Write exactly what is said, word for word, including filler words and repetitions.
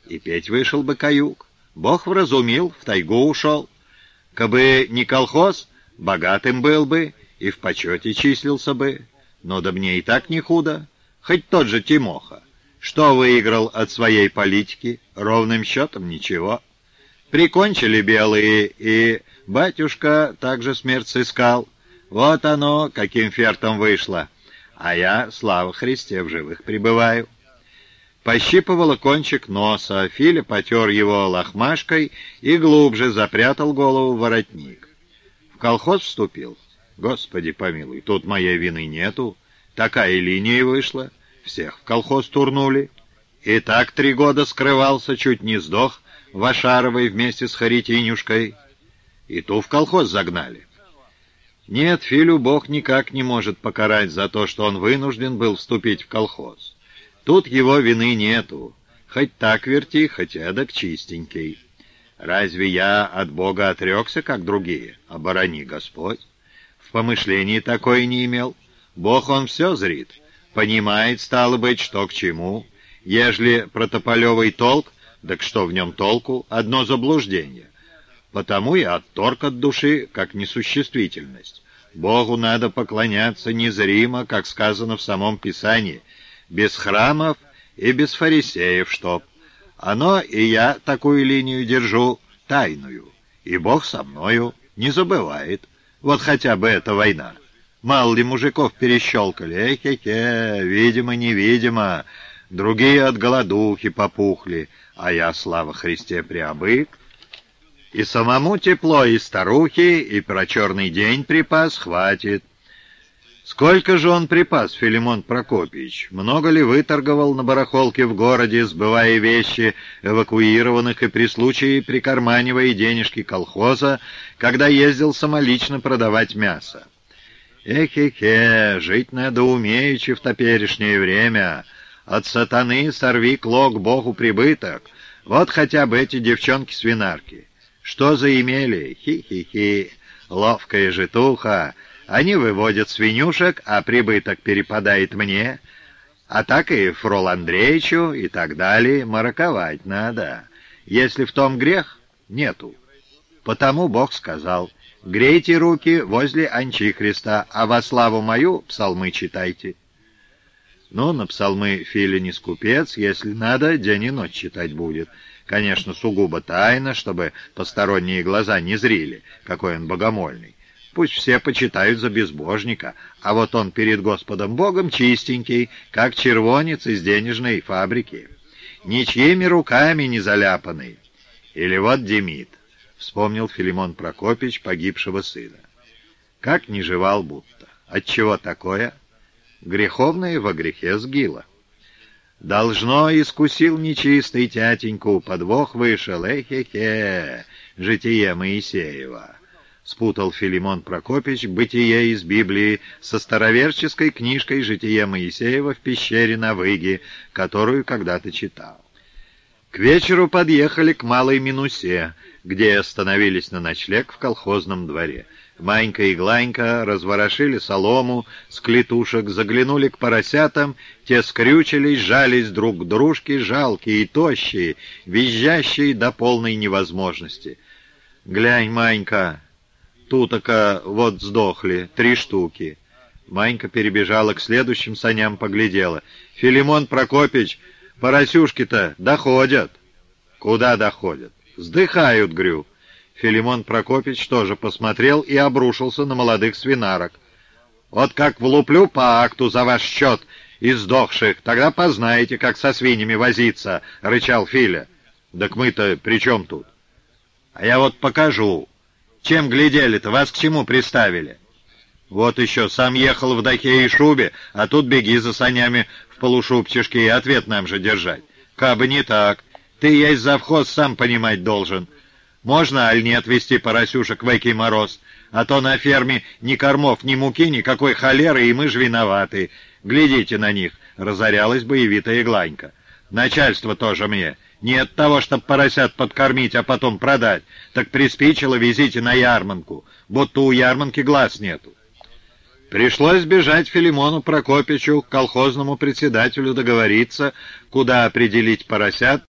и петь вышел бы каюк. Бог вразумил, в тайгу ушел. Кабы не колхоз, богатым был бы и в почете числился бы. Но да мне и так не худо, хоть тот же Тимоха. Что выиграл от своей политики? Ровным счетом ничего. Прикончили белые, и батюшка также смерть сыскал. Вот оно, каким фертом вышло. А я, слава Христе, в живых пребываю. Пощипывала кончик носа, Филя потер его лохмашкой и глубже запрятал голову в воротник. В колхоз вступил. Господи помилуй, тут моей вины нету. Такая линия вышла. Всех в колхоз турнули. И так три года скрывался, чуть не сдох в Ашаровой вместе с Харитинюшкой. И ту в колхоз загнали. Нет, Филю Бог никак не может покарать за то, что он вынужден был вступить в колхоз. Тут его вины нету. Хоть так верти, хоть эдак чистенький. Разве я от Бога отрекся, как другие? Оборони Господь. В помышлении такое не имел. Бог он все зрит. Понимает, стало быть, что к чему. Ежели протополевый толк, так что в нем толку? Одно заблуждение. Потому и отторг от души, как несуществительность. Богу надо поклоняться незримо, как сказано в самом Писании, без храмов и без фарисеев, чтоб. Оно и я такую линию держу, тайную, и Бог со мною не забывает. Вот хотя бы эта война. Мало ли мужиков перещелкали, эхе-хе, видимо-невидимо. Другие от голодухи попухли, а я, слава Христе, приобык. И самому тепло, и старухи, и про черный день припас хватит. Сколько же он припас, Филимон Прокопьевич? Много ли выторговал на барахолке в городе, сбывая вещи эвакуированных и при случае прикарманивая денежки колхоза, когда ездил самолично продавать мясо? Эхе-хе, жить надо умеючи в топерешнее время. От сатаны сорви клок Богу прибыток. Вот хотя бы эти девчонки-свинарки. Что заимели? Хи-хи-хи, ловкая житуха. Они выводят свинюшек, а прибыток перепадает мне. А так и Фрол Андреевичу и так далее. Мараковать надо. Если в том грех, нету. Потому Бог сказал: грейте руки возле Анчихриста, а во славу мою псалмы читайте. Ну, на псалмы Филя не скупец, если надо, день и ночь читать будет. Конечно, сугубо тайно, чтобы посторонние глаза не зрили, какой он богомольный. Пусть все почитают за безбожника, а вот он перед Господом Богом чистенький, как червонец из денежной фабрики, ничьими руками не заляпанный. Или вот Демид, вспомнил Филимон Прокопьевич погибшего сына. Как не жевал будто. Отчего такое? Греховное во грехе сгило. Должно, искусил нечистый тятеньку, подвох вышел, эхе-хе, житие Моисеева. Спутал Филимон Прокопьевич бытие из Библии со староверческой книжкой «Житие Моисеева в пещере на Выге», которую когда-то читал. К вечеру подъехали к Малой Минусе, где остановились на ночлег в колхозном дворе. Манька и Гланька разворошили солому с клетушек, заглянули к поросятам, те скрючились, жались друг к дружке, жалкие и тощие, визжащие до полной невозможности. «Глянь, Манька, тутока вот сдохли, три штуки». Манька перебежала к следующим саням, поглядела. «Филимон Прокопьевич, поросюшки-то доходят». «Куда доходят?» «Сдыхают, грю». Филимон Прокопьевич тоже посмотрел и обрушился на молодых свинарок. «Вот как влуплю по акту за ваш счет из сдохших, тогда познаете, как со свиньями возиться», — рычал Филя. «Так мы-то при чем тут?» «А я вот покажу. Чем глядели-то, вас к чему приставили?» «Вот еще, сам ехал в дахе и шубе, а тут беги за санями в полушубчишке и ответ нам же держать. Кабы не так, ты есть завхоз, сам понимать должен. Можно, аль не отвезти поросюшек в экий мороз? А то на ферме ни кормов, ни муки, никакой холеры, и мы ж виноваты. Глядите на них», — разорялась боевитая Гланька. «Начальство тоже мне. Не от того, чтоб поросят подкормить, а потом продать. Так приспичило, везите на ярмарку, будто у ярмарки глаз нету». Пришлось бежать Филимону Прокопьевичу, к колхозному председателю, договориться, куда определить поросят,